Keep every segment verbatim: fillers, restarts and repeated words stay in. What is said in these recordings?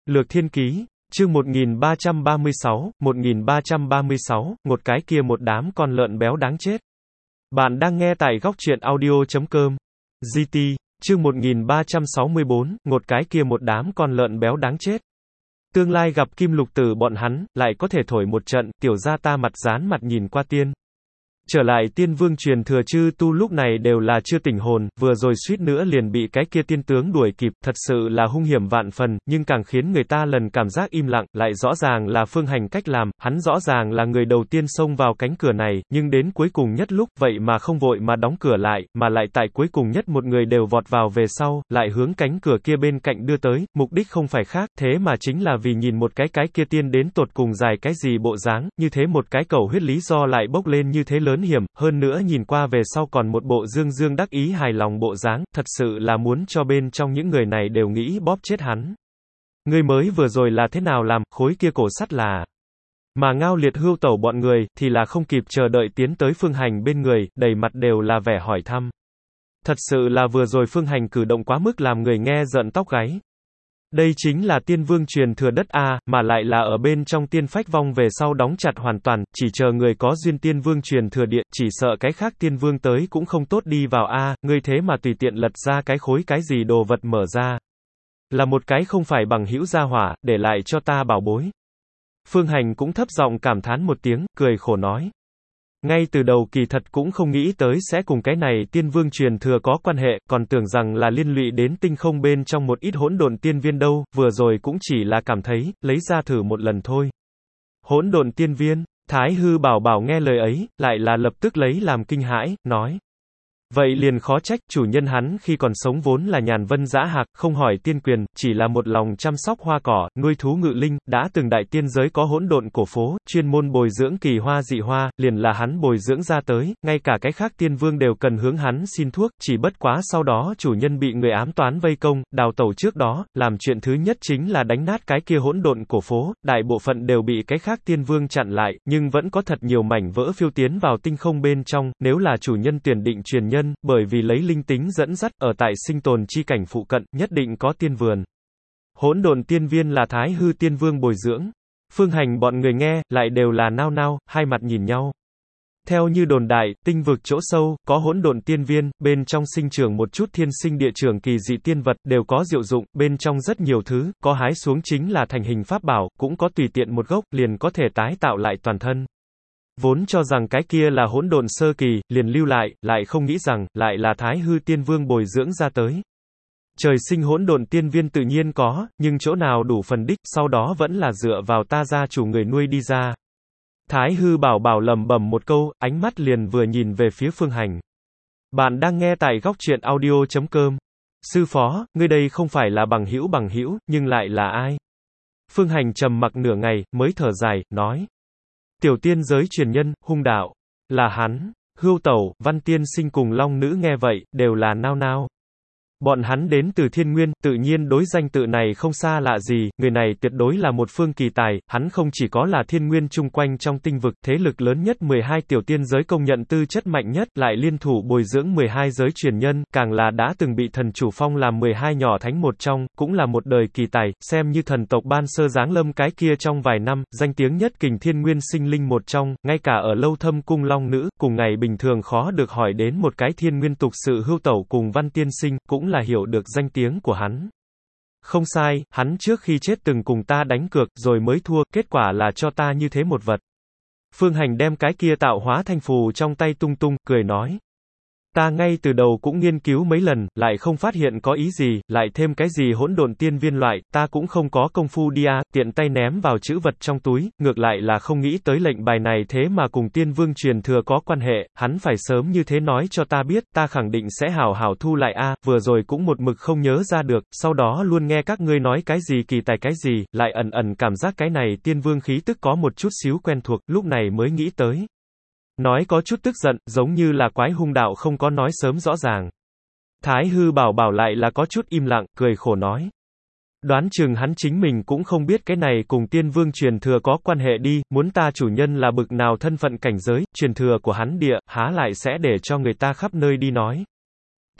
Lược Thiên Ký, chương một nghìn ba trăm ba mươi sáu, một nghìn ba trăm ba mươi sáu, một cái kia một đám con lợn béo đáng chết. Bạn đang nghe tại góc truyện audio chấm com. giê tê, chương một nghìn ba trăm sáu mươi bốn, một cái kia một đám con lợn béo đáng chết. Tương lai gặp Kim Lục Tử bọn hắn, lại có thể thổi một trận, tiểu gia ta mặt dán mặt nhìn qua tiên. Trở lại tiên vương truyền thừa chư tu lúc này đều là chưa tỉnh hồn, vừa rồi suýt nữa liền bị cái kia tiên tướng đuổi kịp, thật sự là hung hiểm vạn phần, nhưng càng khiến người ta lần cảm giác im lặng, lại rõ ràng là Phương Hành cách làm, hắn rõ ràng là người đầu tiên xông vào cánh cửa này, nhưng đến cuối cùng nhất lúc, vậy mà không vội mà đóng cửa lại, mà lại tại cuối cùng nhất một người đều vọt vào về sau, lại hướng cánh cửa kia bên cạnh đưa tới, mục đích không phải khác, thế mà chính là vì nhìn một cái cái kia tiên đến tột cùng dài cái gì bộ dáng, như thế một cái cầu huyết lý do lại bốc lên như thế lớn hiểm, hơn nữa nhìn qua về sau còn một bộ dương dương đắc ý hài lòng bộ dáng, thật sự là muốn cho bên trong những người này đều nghĩ bóp chết hắn. Ngươi mới vừa rồi là thế nào làm, khối kia cổ sắt là... Mà Ngao Liệt Hưu Tẩu bọn người, thì là không kịp chờ đợi tiến tới Phương Hành bên người, đầy mặt đều là vẻ hỏi thăm. Thật sự là vừa rồi Phương Hành cử động quá mức làm người nghe giận tóc gáy. Đây chính là tiên vương truyền thừa đất A, mà lại là ở bên trong tiên phách vong về sau đóng chặt hoàn toàn, chỉ chờ người có duyên tiên vương truyền thừa địa, chỉ sợ cái khác tiên vương tới cũng không tốt đi vào A, ngươi thế mà tùy tiện lật ra cái khối cái gì đồ vật mở ra. Là một cái không phải bằng hữu gia hỏa, để lại cho ta bảo bối. Phương Hành cũng thấp giọng cảm thán một tiếng, cười khổ nói. Ngay từ đầu kỳ thật cũng không nghĩ tới sẽ cùng cái này tiên vương truyền thừa có quan hệ, còn tưởng rằng là liên lụy đến tinh không bên trong một ít hỗn độn tiên viên đâu, vừa rồi cũng chỉ là cảm thấy, lấy ra thử một lần thôi. Hỗn độn tiên viên, Thái Hư Bảo Bảo nghe lời ấy, lại là lập tức lấy làm kinh hãi, nói. Vậy liền khó trách, chủ nhân hắn khi còn sống vốn là nhàn vân dã hạc, không hỏi tiên quyền, chỉ là một lòng chăm sóc hoa cỏ, nuôi thú ngự linh, đã từng đại tiên giới có hỗn độn cổ phố, chuyên môn bồi dưỡng kỳ hoa dị hoa, liền là hắn bồi dưỡng ra tới, ngay cả cái khác tiên vương đều cần hướng hắn xin thuốc, chỉ bất quá sau đó chủ nhân bị người ám toán vây công, đào tẩu trước đó, làm chuyện thứ nhất chính là đánh nát cái kia hỗn độn cổ phố, đại bộ phận đều bị cái khác tiên vương chặn lại, nhưng vẫn có thật nhiều mảnh vỡ phiêu tiến vào tinh không bên trong, nếu là chủ nhân tuyển định truyền nhân, bởi vì lấy linh tính dẫn dắt, ở tại sinh tồn chi cảnh phụ cận, nhất định có tiên vườn. Hỗn độn tiên viên là Thái Hư tiên vương bồi dưỡng. Phương Hành bọn người nghe, lại đều là nao nao, hai mặt nhìn nhau. Theo như đồn đại, tinh vực chỗ sâu, có hỗn độn tiên viên, bên trong sinh trưởng một chút thiên sinh địa trưởng kỳ dị tiên vật, đều có diệu dụng, bên trong rất nhiều thứ, có hái xuống chính là thành hình pháp bảo, cũng có tùy tiện một gốc, liền có thể tái tạo lại toàn thân. Vốn cho rằng cái kia là hỗn độn sơ kỳ, liền lưu lại, lại không nghĩ rằng, lại là Thái Hư tiên vương bồi dưỡng ra tới. Trời sinh hỗn độn tiên viên tự nhiên có, nhưng chỗ nào đủ phần đích, sau đó vẫn là dựa vào ta gia chủ người nuôi đi ra. Thái Hư Bảo Bảo lẩm bẩm một câu, ánh mắt liền vừa nhìn về phía Phương Hành. Bạn đang nghe tại góc truyện audio chấm com. Sư phó, ngươi đây không phải là bằng hữu bằng hữu, nhưng lại là ai? Phương Hành trầm mặc nửa ngày, mới thở dài, nói. Tiểu tiên giới truyền nhân, hung đạo. Là hắn. Hưu Tẩu, Văn Tiên Sinh cùng Long Nữ nghe vậy, đều là nao nao. Bọn hắn đến từ Thiên Nguyên, tự nhiên đối danh tự này không xa lạ gì, người này tuyệt đối là một phương kỳ tài, hắn không chỉ có là Thiên Nguyên chung quanh trong tinh vực, thế lực lớn nhất mười hai tiểu tiên giới công nhận tư chất mạnh nhất, lại liên thủ bồi dưỡng mười hai giới truyền nhân, càng là đã từng bị thần chủ phong làm mười hai nhỏ thánh một trong, cũng là một đời kỳ tài, xem như thần tộc ban sơ giáng lâm cái kia trong vài năm, danh tiếng nhất kình Thiên Nguyên sinh linh một trong, ngay cả ở Lâu Thâm cung Long Nữ, cùng ngày bình thường khó được hỏi đến một cái Thiên Nguyên tục sự Hưu Tẩu cùng Văn Tiên Sinh, cũng là hiểu được danh tiếng của hắn. Không sai, hắn trước khi chết từng cùng ta đánh cược, rồi mới thua, kết quả là cho ta như thế một vật. Phương Hành đem cái kia tạo hóa thanh phù trong tay tung tung, cười nói. Ta ngay từ đầu cũng nghiên cứu mấy lần, lại không phát hiện có ý gì, lại thêm cái gì hỗn độn tiên viên loại, ta cũng không có công phu đi à, tiện tay ném vào chữ vật trong túi, ngược lại là không nghĩ tới lệnh bài này thế mà cùng tiên vương truyền thừa có quan hệ, hắn phải sớm như thế nói cho ta biết, ta khẳng định sẽ hảo hảo thu lại a, à, vừa rồi cũng một mực không nhớ ra được, sau đó luôn nghe các ngươi nói cái gì kỳ tài cái gì, lại ẩn ẩn cảm giác cái này tiên vương khí tức có một chút xíu quen thuộc, lúc này mới nghĩ tới. Nói có chút tức giận, giống như là quái hung đạo không có nói sớm rõ ràng. Thái Hư Bảo Bảo lại là có chút im lặng, cười khổ nói. Đoán chừng hắn chính mình cũng không biết cái này cùng tiên vương truyền thừa có quan hệ đi, muốn ta chủ nhân là bực nào thân phận cảnh giới, truyền thừa của hắn địa, há lại sẽ để cho người ta khắp nơi đi nói.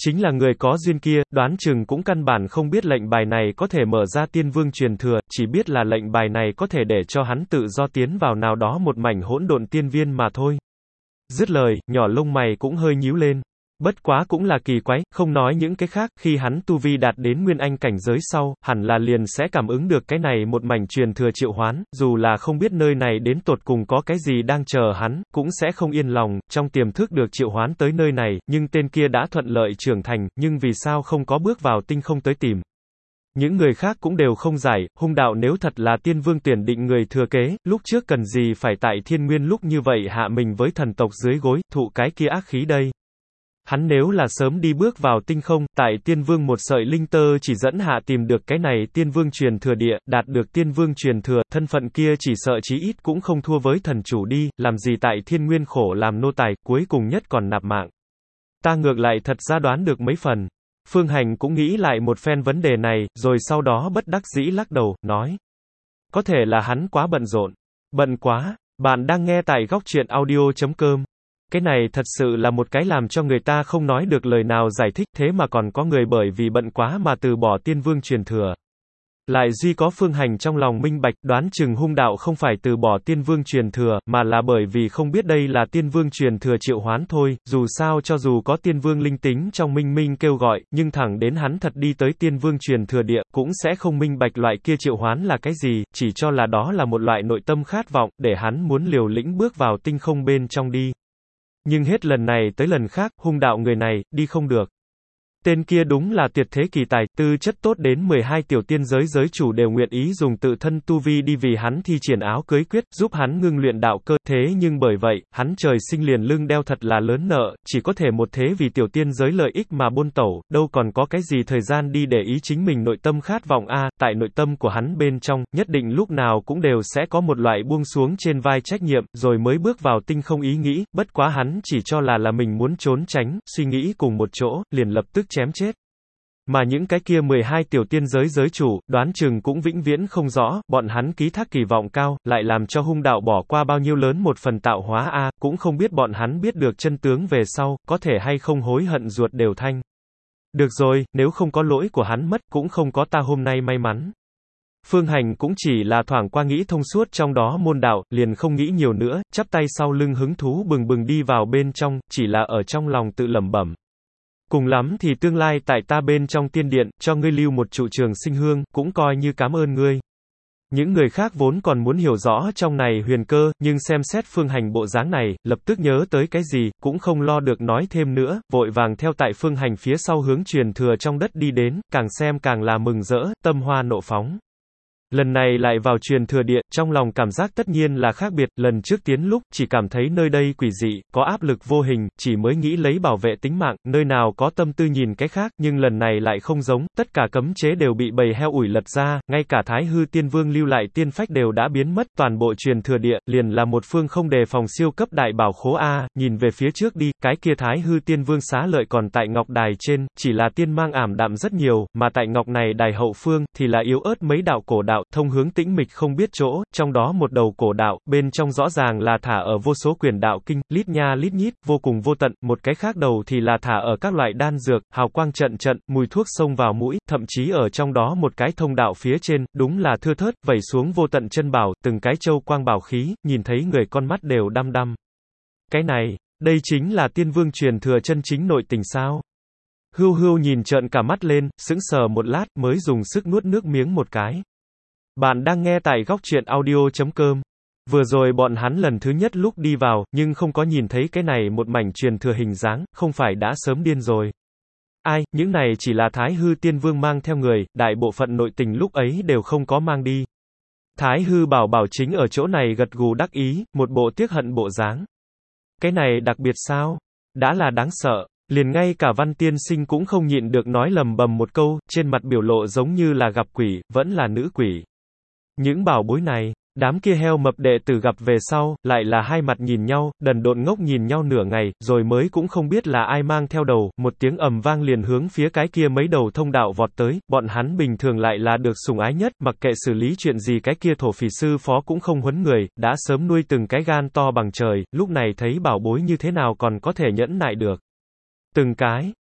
Chính là người có duyên kia, đoán chừng cũng căn bản không biết lệnh bài này có thể mở ra tiên vương truyền thừa, chỉ biết là lệnh bài này có thể để cho hắn tự do tiến vào nào đó một mảnh hỗn độn tiên viên mà thôi. Dứt lời, nhỏ lông mày cũng hơi nhíu lên. Bất quá cũng là kỳ quái, không nói những cái khác, khi hắn tu vi đạt đến nguyên anh cảnh giới sau, hẳn là liền sẽ cảm ứng được cái này một mảnh truyền thừa triệu hoán, dù là không biết nơi này đến tột cùng có cái gì đang chờ hắn, cũng sẽ không yên lòng, trong tiềm thức được triệu hoán tới nơi này, nhưng tên kia đã thuận lợi trưởng thành, nhưng vì sao không có bước vào tinh không tới tìm. Những người khác cũng đều không giải, hung đạo nếu thật là tiên vương tuyển định người thừa kế, lúc trước cần gì phải tại thiên nguyên lúc như vậy hạ mình với thần tộc dưới gối, thụ cái kia ác khí đây. Hắn nếu là sớm đi bước vào tinh không, tại tiên vương một sợi linh tơ chỉ dẫn hạ tìm được cái này tiên vương truyền thừa địa, đạt được tiên vương truyền thừa, thân phận kia chỉ sợ chí ít cũng không thua với thần chủ đi, làm gì tại thiên nguyên khổ làm nô tài, cuối cùng nhất còn nạp mạng. Ta ngược lại thật ra đoán được mấy phần. Phương Hành cũng nghĩ lại một phen vấn đề này, rồi sau đó bất đắc dĩ lắc đầu, nói. Có thể là hắn quá bận rộn. Bận quá, bạn đang nghe tại góc truyện audio chấm com. Cái này thật sự là một cái làm cho người ta không nói được lời nào giải thích, thế mà còn có người bởi vì bận quá mà từ bỏ tiên vương truyền thừa. Lại duy có Phương Hành trong lòng minh bạch, đoán chừng hung đạo không phải từ bỏ tiên vương truyền thừa, mà là bởi vì không biết đây là tiên vương truyền thừa triệu hoán thôi, dù sao cho dù có tiên vương linh tính trong minh minh kêu gọi, nhưng thẳng đến hắn thật đi tới tiên vương truyền thừa địa, cũng sẽ không minh bạch loại kia triệu hoán là cái gì, chỉ cho là đó là một loại nội tâm khát vọng, để hắn muốn liều lĩnh bước vào tinh không bên trong đi. Nhưng hết lần này tới lần khác, hung đạo người này, đi không được. Tên kia đúng là tuyệt thế kỳ tài, tư chất tốt đến mười hai tiểu tiên giới giới chủ đều nguyện ý dùng tự thân tu vi đi vì hắn thi triển áo cưới quyết, giúp hắn ngưng luyện đạo cơ, thế nhưng bởi vậy, hắn trời sinh liền lưng đeo thật là lớn nợ, chỉ có thể một thế vì tiểu tiên giới lợi ích mà buôn tẩu, đâu còn có cái gì thời gian đi để ý chính mình nội tâm khát vọng a, tại nội tâm của hắn bên trong, nhất định lúc nào cũng đều sẽ có một loại buông xuống trên vai trách nhiệm, rồi mới bước vào tinh không ý nghĩ, bất quá hắn chỉ cho là là mình muốn trốn tránh, suy nghĩ cùng một chỗ, liền lập tức chém chết. Mà những cái kia mười hai tiểu tiên giới giới chủ, đoán chừng cũng vĩnh viễn không rõ, bọn hắn ký thác kỳ vọng cao, lại làm cho hung đạo bỏ qua bao nhiêu lớn một phần tạo hóa a, à, cũng không biết bọn hắn biết được chân tướng về sau, có thể hay không hối hận ruột đều thanh. Được rồi, nếu không có lỗi của hắn mất, cũng không có ta hôm nay may mắn. Phương Hành cũng chỉ là thoảng qua nghĩ thông suốt trong đó môn đạo, liền không nghĩ nhiều nữa, chắp tay sau lưng hứng thú bừng bừng đi vào bên trong, chỉ là ở trong lòng tự lẩm bẩm. Cùng lắm thì tương lai tại ta bên trong tiên điện, cho ngươi lưu một trụ trường sinh hương, cũng coi như cảm ơn ngươi. Những người khác vốn còn muốn hiểu rõ trong này huyền cơ, nhưng xem xét Phương Hành bộ dáng này, lập tức nhớ tới cái gì, cũng không lo được nói thêm nữa, vội vàng theo tại Phương Hành phía sau hướng truyền thừa trong đất đi đến, càng xem càng là mừng rỡ, tâm hoa nộ phóng. Lần này lại vào truyền thừa địa, trong lòng cảm giác tất nhiên là khác biệt, lần trước tiến lúc, chỉ cảm thấy nơi đây quỷ dị, có áp lực vô hình, chỉ mới nghĩ lấy bảo vệ tính mạng, nơi nào có tâm tư nhìn cái khác, nhưng lần này lại không giống, tất cả cấm chế đều bị bầy heo ủi lật ra, ngay cả Thái Hư Tiên Vương lưu lại tiên phách đều đã biến mất, toàn bộ truyền thừa địa, liền là một phương không đề phòng siêu cấp đại bảo khố A, nhìn về phía trước đi, cái kia Thái Hư Tiên Vương xá lợi còn tại ngọc đài trên, chỉ là tiên mang ảm đạm rất nhiều, mà tại ngọc này đài hậu phương, thì là yếu ớt mấy đạo cổ đạo, thông hướng tĩnh mịch không biết chỗ, trong đó một đầu cổ đạo, bên trong rõ ràng là thả ở vô số quyển đạo kinh, lít nha lít nhít, vô cùng vô tận, một cái khác đầu thì là thả ở các loại đan dược, hào quang trận trận, mùi thuốc xông vào mũi, thậm chí ở trong đó một cái thông đạo phía trên, đúng là thưa thớt, vẩy xuống vô tận chân bảo, từng cái châu quang bảo khí, nhìn thấy người con mắt đều đăm đăm. Cái này, đây chính là tiên vương truyền thừa chân chính nội tình sao? Hưu hưu nhìn trợn cả mắt lên, sững sờ một lát, mới dùng sức nuốt nước miếng một cái. Bạn đang nghe tại góc truyện audio chấm com. Vừa rồi bọn hắn lần thứ nhất lúc đi vào, nhưng không có nhìn thấy cái này một mảnh truyền thừa hình dáng, không phải đã sớm điên rồi. Ai, những này chỉ là Thái Hư Tiên Vương mang theo người, đại bộ phận nội tình lúc ấy đều không có mang đi. Thái Hư bảo bảo chính ở chỗ này gật gù đắc ý, một bộ tiếc hận bộ dáng. Cái này đặc biệt sao? Đã là đáng sợ. Liền ngay cả Văn Tiên Sinh cũng không nhịn được nói lầm bầm một câu, trên mặt biểu lộ giống như là gặp quỷ, vẫn là nữ quỷ. Những bảo bối này, đám kia heo mập đệ tử gặp về sau, lại là hai mặt nhìn nhau, đần độn ngốc nhìn nhau nửa ngày, rồi mới cũng không biết là ai mang theo đầu, một tiếng ầm vang liền hướng phía cái kia mấy đầu thông đạo vọt tới, bọn hắn bình thường lại là được sủng ái nhất, mặc kệ xử lý chuyện gì cái kia thổ phỉ sư phó cũng không huấn người, đã sớm nuôi từng cái gan to bằng trời, lúc này thấy bảo bối như thế nào còn có thể nhẫn nại được. Từng cái,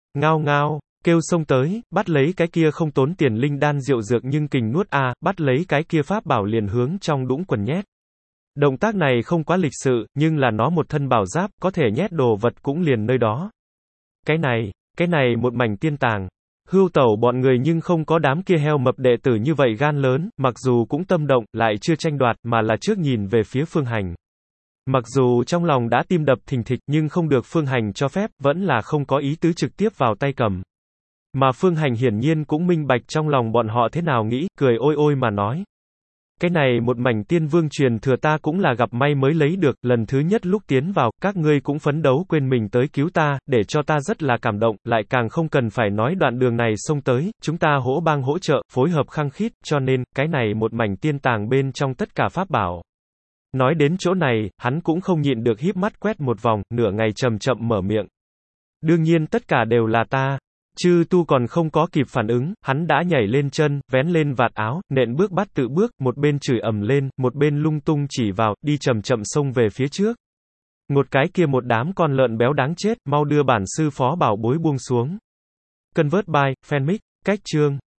Ngao ngao, kêu xông tới, bắt lấy cái kia không tốn tiền linh đan diệu dược nhưng kình nuốt a, bắt lấy cái kia pháp bảo liền hướng trong đũng quần nhét. Động tác này không quá lịch sự, nhưng là nó một thân bảo giáp, có thể nhét đồ vật cũng liền nơi đó. Cái này, cái này một mảnh tiên tàng. Hưu tẩu bọn người nhưng không có đám kia heo mập đệ tử như vậy gan lớn, mặc dù cũng tâm động, lại chưa tranh đoạt, mà là trước nhìn về phía Phương Hành. Mặc dù trong lòng đã tim đập thình thịch, nhưng không được Phương Hành cho phép, vẫn là không có ý tứ trực tiếp vào tay cầm. Mà Phương Hành hiển nhiên cũng minh bạch trong lòng bọn họ thế nào nghĩ, cười ôi ôi mà nói. Cái này một mảnh tiên vương truyền thừa ta cũng là gặp may mới lấy được, lần thứ nhất lúc tiến vào, các ngươi cũng phấn đấu quên mình tới cứu ta, để cho ta rất là cảm động, lại càng không cần phải nói đoạn đường này xông tới, chúng ta hỗ bang hỗ trợ, phối hợp khăng khít, cho nên, cái này một mảnh tiên tàng bên trong tất cả pháp bảo. Nói đến chỗ này, hắn cũng không nhịn được híp mắt quét một vòng, nửa ngày chậm chậm mở miệng. Đương nhiên tất cả đều là ta. Chư tu còn không có kịp phản ứng, hắn đã nhảy lên chân, vén lên vạt áo, nện bước bắt tự bước, một bên chửi ầm lên, một bên lung tung chỉ vào, đi chậm chậm xông về phía trước. Một cái kia một đám con lợn béo đáng chết, mau đưa bản sư phó bảo bối buông xuống. Convert by, fanmic, cách chương.